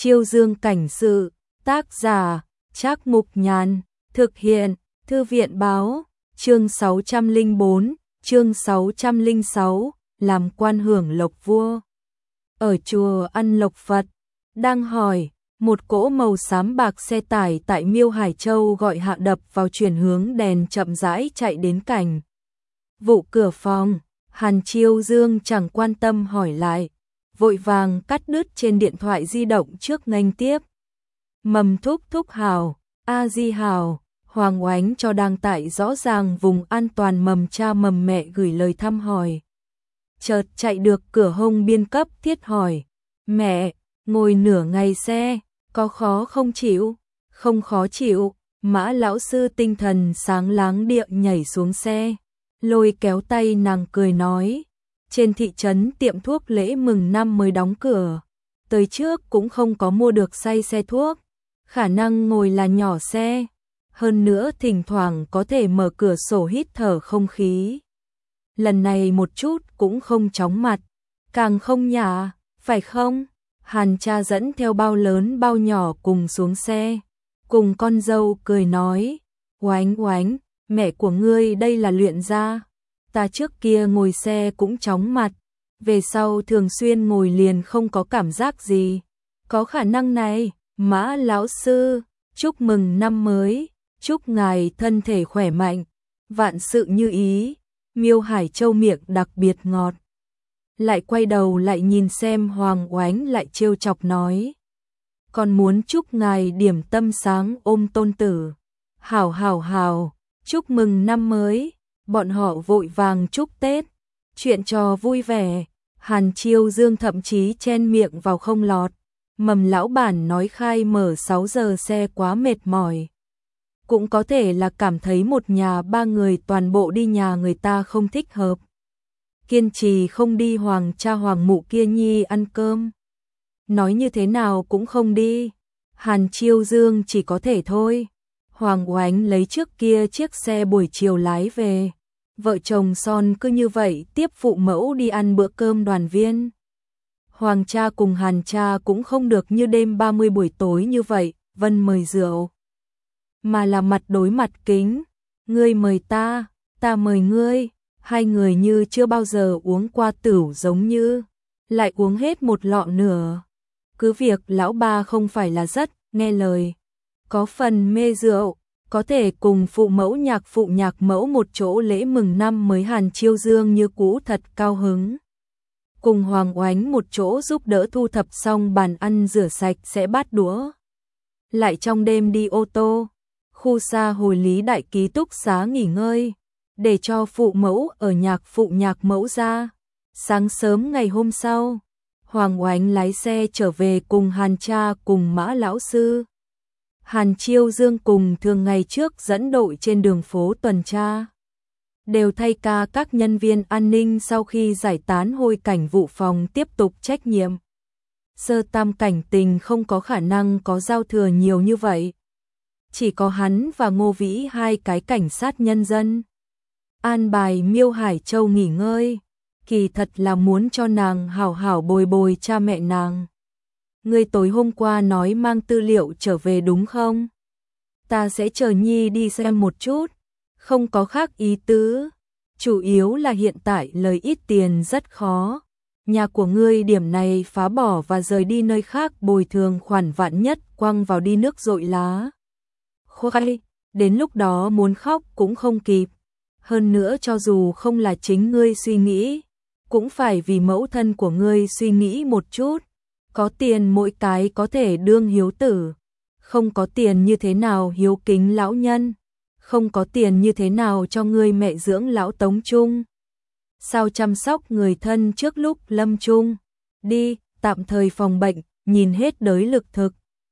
Chiêu Dương cảnh sự, tác giả, Trác Mục Nhàn, thực hiện, Thư viện báo, chương 604, chương 606, làm quan hưởng lộc vua. Ở chùa ăn lộc Phật, đang hỏi, một cỗ màu xám bạc xe tải tại Miêu Hải Châu gọi hạ đập vào chuyển hướng đèn chậm rãi chạy đến cảnh vụ cửa phòng. Hàn Chiêu Dương chẳng quan tâm hỏi lại, vội vàng cắt đứt trên điện thoại di động trước nghênh tiếp. Mầm thúc thúc hào, a di hào, Hoàng Oánh cho đang tại rõ ràng vùng an toàn mầm cha mầm mẹ gửi lời thăm hỏi. Chợt chạy được cửa hông biên cấp thiết hỏi, mẹ, ngồi nửa ngày xe, có khó không chịu? Không khó chịu. Mã lão sư tinh thần sáng láng địa nhảy xuống xe, lôi kéo tay nàng cười nói, trên thị trấn tiệm thuốc lễ mừng năm mới đóng cửa, tới trước cũng không có mua được say xe thuốc, khả năng ngồi là nhỏ xe, hơn nữa thỉnh thoảng có thể mở cửa sổ hít thở không khí. Lần này một chút cũng không chóng mặt, càng không nhả, phải không? Hàn cha dẫn theo bao lớn bao nhỏ cùng xuống xe, cùng con dâu cười nói, Oánh Oánh, mẹ của ngươi đây là luyện ra, ta trước kia ngồi xe cũng chóng mặt, về sau thường xuyên ngồi liền không có cảm giác gì, có khả năng này. Mã lão sư, chúc mừng năm mới, chúc ngài thân thể khỏe mạnh, vạn sự như ý. Miêu Hải Châu miệng đặc biệt ngọt, lại quay đầu lại nhìn xem Hoàng Oánh lại trêu chọc nói, còn muốn chúc ngài điểm tâm sáng ôm tôn tử. Hảo hảo hảo, chúc mừng năm mới. Bọn họ vội vàng chúc Tết, chuyện trò vui vẻ. Hàn Chiêu Dương thậm chí chen miệng vào không lọt. Mầm lão bản nói khai mở 6 giờ xe quá mệt mỏi. Cũng có thể là cảm thấy một nhà ba người toàn bộ đi nhà người ta không thích hợp. Kiên trì không đi hoàng cha hoàng mụ kia nhi ăn cơm. Nói như thế nào cũng không đi. Hàn Chiêu Dương chỉ có thể thôi. Hoàng Oánh lấy trước kia chiếc xe buổi chiều lái về. Vợ chồng son cứ như vậy tiếp phụ mẫu đi ăn bữa cơm đoàn viên. Hoàng cha cùng Hàn cha cũng không được như đêm 30 buổi tối như vậy, Vân mời rượu. Mà là mặt đối mặt kính, ngươi mời ta mời ngươi, hai người như chưa bao giờ uống qua tửu giống như, lại uống hết một lọ nửa. Cứ việc lão ba không phải là rất nghe lời, có phần mê rượu, có thể cùng phụ nhạc mẫu một chỗ lễ mừng năm mới. Hàn Chiêu Dương như cũ thật cao hứng. Cùng Hoàng Oánh một chỗ giúp đỡ thu thập xong bàn ăn rửa sạch sẽ bát đũa. Lại trong đêm đi ô tô, khu xa hồi Lý Đại ký túc xá nghỉ ngơi, để cho phụ mẫu ở nhạc mẫu ra. Sáng sớm ngày hôm sau, Hoàng Oánh lái xe trở về cùng Hàn cha cùng Mã lão sư. Hàn Chiêu Dương cùng thường ngày trước dẫn đội trên đường phố tuần tra, đều thay ca các nhân viên an ninh sau khi giải tán hồi cảnh vụ phòng tiếp tục trách nhiệm. Sơ tam cảnh tình không có khả năng có giao thừa nhiều như vậy. Chỉ có hắn và Ngô Vĩ hai cái cảnh sát nhân dân. An bài Miêu Hải Châu nghỉ ngơi, kỳ thật là muốn cho nàng hảo hảo bồi bồi cha mẹ nàng. Ngươi tối hôm qua nói mang tư liệu trở về đúng không? Ta sẽ chờ Nhi đi xem một chút, không có khác ý tứ. Chủ yếu là hiện tại lời ít tiền rất khó. Nhà của ngươi điểm này phá bỏ và rời đi nơi khác bồi thường khoản vạn nhất quăng vào đi nước dội lá. Khoai, đến lúc đó muốn khóc cũng không kịp. Hơn nữa cho dù không là chính ngươi suy nghĩ, cũng phải vì mẫu thân của ngươi suy nghĩ một chút. Có tiền mỗi cái có thể đương hiếu tử, không có tiền như thế nào hiếu kính lão nhân, không có tiền như thế nào cho ngươi mẹ dưỡng lão tống chung. Sao chăm sóc người thân trước lúc lâm chung, đi, tạm thời phòng bệnh, nhìn hết đới lực thực.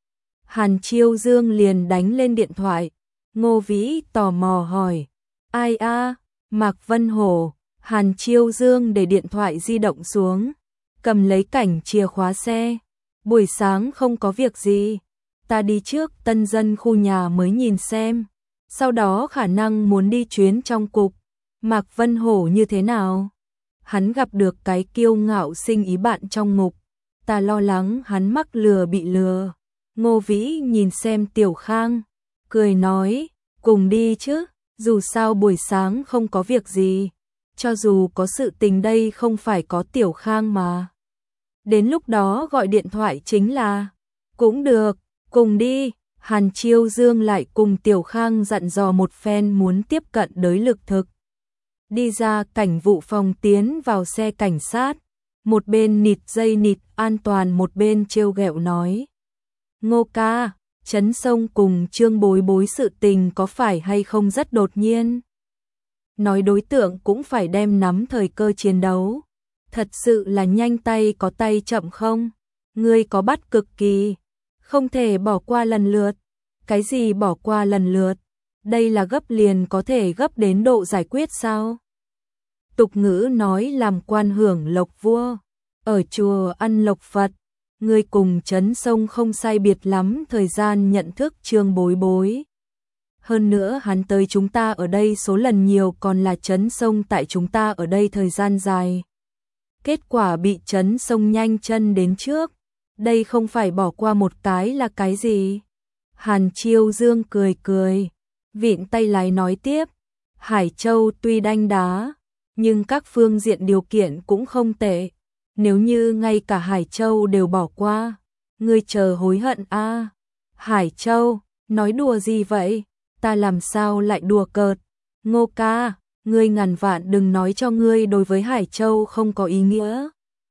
Hàn Chiêu Dương liền đánh lên điện thoại, Ngô Vĩ tò mò hỏi, ai a? Mạc Vân Hổ. Hàn Chiêu Dương để điện thoại di động xuống, cầm lấy cảnh chìa khóa xe. Buổi sáng không có việc gì, ta đi trước tân dân khu nhà mới nhìn xem, sau đó khả năng muốn đi chuyến trong cục. Mạc Vân Hổ như thế nào? Hắn gặp được cái kiêu ngạo sinh ý bạn trong ngục, ta lo lắng hắn mắc lừa bị lừa. Ngô Vĩ nhìn xem Tiểu Khang, cười nói, cùng đi chứ, dù sao buổi sáng không có việc gì, cho dù có sự tình đây không phải có Tiểu Khang mà. Đến lúc đó gọi điện thoại chính là, cũng được, cùng đi. Hàn Chiêu Dương lại cùng Tiểu Khang dặn dò một phen muốn tiếp cận đới lực thực. Đi ra cảnh vụ phòng tiến vào xe cảnh sát, một bên nịt dây nịt an toàn một bên trêu ghẹo nói. Ngô ca, Trấn Sông cùng Trương Bối Bối sự tình có phải hay không rất đột nhiên? Nói đối tượng cũng phải đem nắm thời cơ chiến đấu. Thật sự là nhanh tay có tay chậm không? Ngươi có bắt cực kỳ, không thể bỏ qua lần lượt. Cái gì bỏ qua lần lượt? Đây là gấp liền có thể gấp đến độ giải quyết sao? Tục ngữ nói làm quan hưởng lộc vua, ở chùa ăn lộc Phật. Ngươi cùng Trấn Sông không sai biệt lắm thời gian nhận thức Trương Bối Bối. Hơn nữa hắn tới chúng ta ở đây số lần nhiều còn là Trấn Sông tại chúng ta ở đây thời gian dài. Kết quả bị Trấn Sông nhanh chân đến trước. Đây không phải bỏ qua một cái là cái gì? Hàn Chiêu Dương cười cười, vịn tay lái nói tiếp. Hải Châu tuy đanh đá, nhưng các phương diện điều kiện cũng không tệ. Nếu như ngay cả Hải Châu đều bỏ qua, ngươi chờ hối hận a. Hải Châu, nói đùa gì vậy? Ta làm sao lại đùa cợt? Ngô ca, ngươi ngàn vạn đừng nói cho ngươi đối với Hải Châu không có ý nghĩa.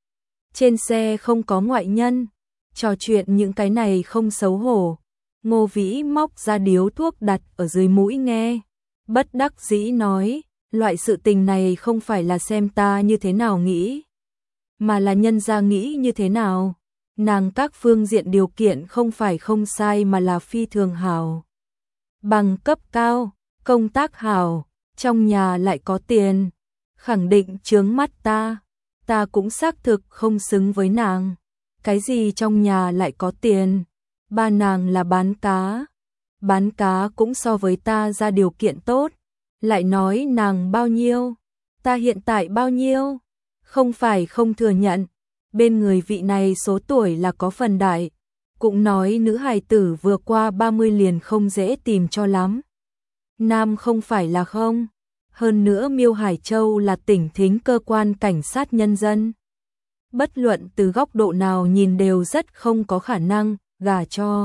Trên xe không có ngoại nhân, trò chuyện những cái này không xấu hổ. Ngô Vĩ móc ra điếu thuốc đặt ở dưới mũi nghe, bất đắc dĩ nói, loại sự tình này không phải là xem ta như thế nào nghĩ, mà là nhân gia nghĩ như thế nào. Nàng các phương diện điều kiện không phải không sai mà là phi thường hảo. Bằng cấp cao, công tác hảo, trong nhà lại có tiền, khẳng định chướng mắt ta. Ta cũng xác thực không xứng với nàng. Cái gì trong nhà lại có tiền? Ba nàng là bán cá cũng so với ta ra điều kiện tốt. Lại nói nàng bao nhiêu? Ta hiện tại bao nhiêu? Không phải không thừa nhận, bên người vị này số tuổi là có phần đại. Cũng nói nữ hài tử vừa qua 30 liền không dễ tìm cho lắm. Nam không phải là không. Hơn nữa Miêu Hải Châu là tỉnh thính cơ quan cảnh sát nhân dân. Bất luận từ góc độ nào nhìn đều rất không có khả năng gả cho.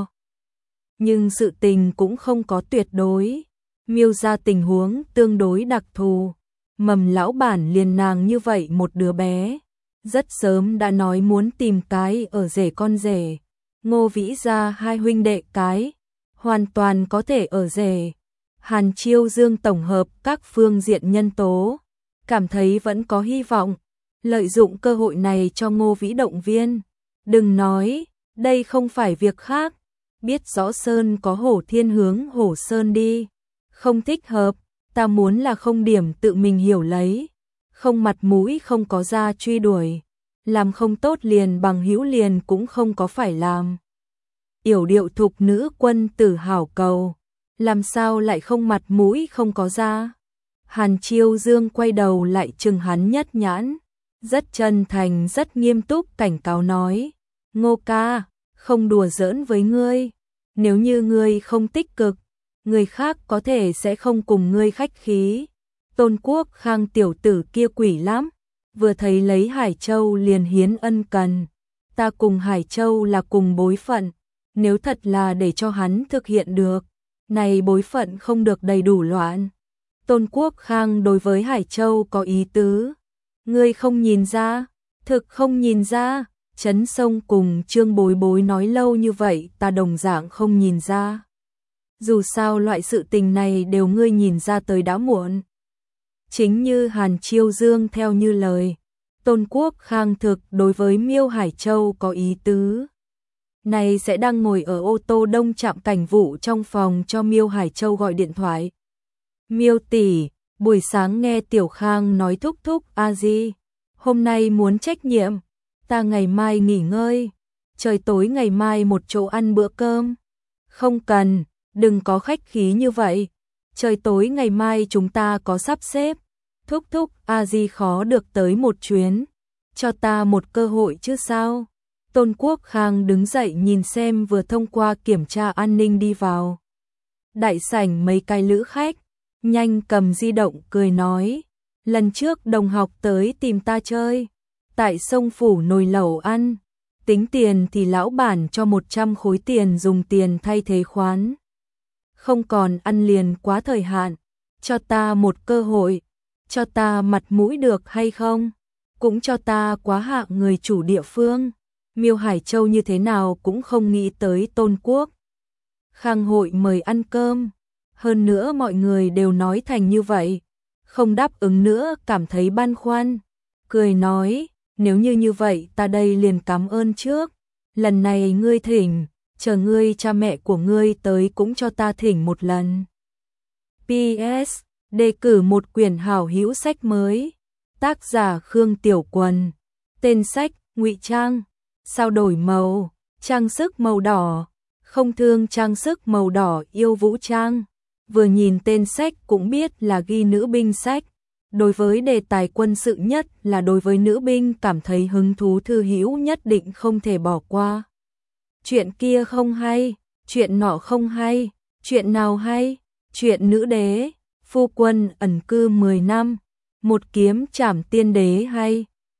Nhưng sự tình cũng không có tuyệt đối. Miêu ra tình huống tương đối đặc thù. Mầm lão bản liền nàng như vậy một đứa bé. Rất sớm đã nói muốn tìm cái ở rể con rể. Ngô Vĩ ra hai huynh đệ cái, hoàn toàn có thể ở rể. Hàn Chiêu Dương tổng hợp các phương diện nhân tố, cảm thấy vẫn có hy vọng, lợi dụng cơ hội này cho Ngô Vĩ động viên. Đừng nói, đây không phải việc khác, biết rõ Sơn có hổ thiên hướng hổ Sơn đi, không thích hợp, ta muốn là không điểm tự mình hiểu lấy, không mặt mũi không có ra truy đuổi, làm không tốt liền bằng hữu liền cũng không có phải làm. Yểu điệu thục nữ quân tử hảo cầu, làm sao lại không mặt mũi không có ra. Hàn Chiêu Dương quay đầu lại chừng hắn nhất nhãn, rất chân thành rất nghiêm túc cảnh cáo nói, Ngô ca, không đùa giỡn với ngươi, nếu như ngươi không tích cực, người khác có thể sẽ không cùng ngươi khách khí. Tôn Quốc Khang tiểu tử kia quỷ lắm, vừa thấy lấy Hải Châu liền hiến ân cần, ta cùng Hải Châu là cùng bối phận, nếu thật là để cho hắn thực hiện được, này bối phận không được đầy đủ loạn. Tôn Quốc Khang đối với Hải Châu có ý tứ, ngươi không nhìn ra, thực không nhìn ra. Trấn Sông cùng Trương Bối Bối nói lâu như vậy ta đồng dạng không nhìn ra. Dù sao loại sự tình này đều ngươi nhìn ra tới đã muộn. Chính như Hàn Chiêu Dương theo như lời, Tôn Quốc Khang thực đối với Miêu Hải Châu có ý tứ. Này sẽ đang ngồi ở ô tô đông trạm cảnh vụ trong phòng cho Miêu Hải Châu gọi điện thoại. Miêu tỷ, buổi sáng nghe Tiểu Khang nói thúc thúc a di, hôm nay muốn trách nhiệm, ta ngày mai nghỉ ngơi, trời tối ngày mai một chỗ ăn bữa cơm. Không cần, đừng có khách khí như vậy, trời tối ngày mai chúng ta có sắp xếp, thúc thúc a di khó được tới một chuyến, cho ta một cơ hội chứ sao. Tôn Quốc Khang đứng dậy nhìn xem vừa thông qua kiểm tra an ninh đi vào. Đại sảnh mấy cái lữ khách, nhanh cầm di động cười nói, lần trước đồng học tới tìm ta chơi, tại sông Phủ nồi lẩu ăn, tính tiền thì lão bản cho 100 khối tiền dùng tiền thay thế khoán. Không còn ăn liền quá thời hạn, cho ta một cơ hội, cho ta mặt mũi được hay không, cũng cho ta quá hạng người chủ địa phương. Miêu Hải Châu như thế nào cũng không nghĩ tới Tôn Quốc Khang hội mời ăn cơm, hơn nữa mọi người đều nói thành như vậy, không đáp ứng nữa cảm thấy băn khoăn, cười nói, nếu như vậy ta đây liền cảm ơn trước, lần này ngươi thỉnh, chờ ngươi cha mẹ của ngươi tới cũng cho ta thỉnh một lần. PS, đề cử một quyển hảo hữu sách mới, tác giả Khương Tiểu Quần, tên sách, Ngụy Trang, sao đổi màu, trang sức màu đỏ, không thương trang sức màu đỏ yêu vũ trang. Vừa nhìn tên sách cũng biết là ghi nữ binh sách. Đối với đề tài quân sự nhất là đối với nữ binh cảm thấy hứng thú thư hữu nhất định không thể bỏ qua. Chuyện kia không hay, chuyện nọ không hay, chuyện nào hay, chuyện nữ đế, phu quân ẩn cư 10 năm, một kiếm trảm tiên đế hay.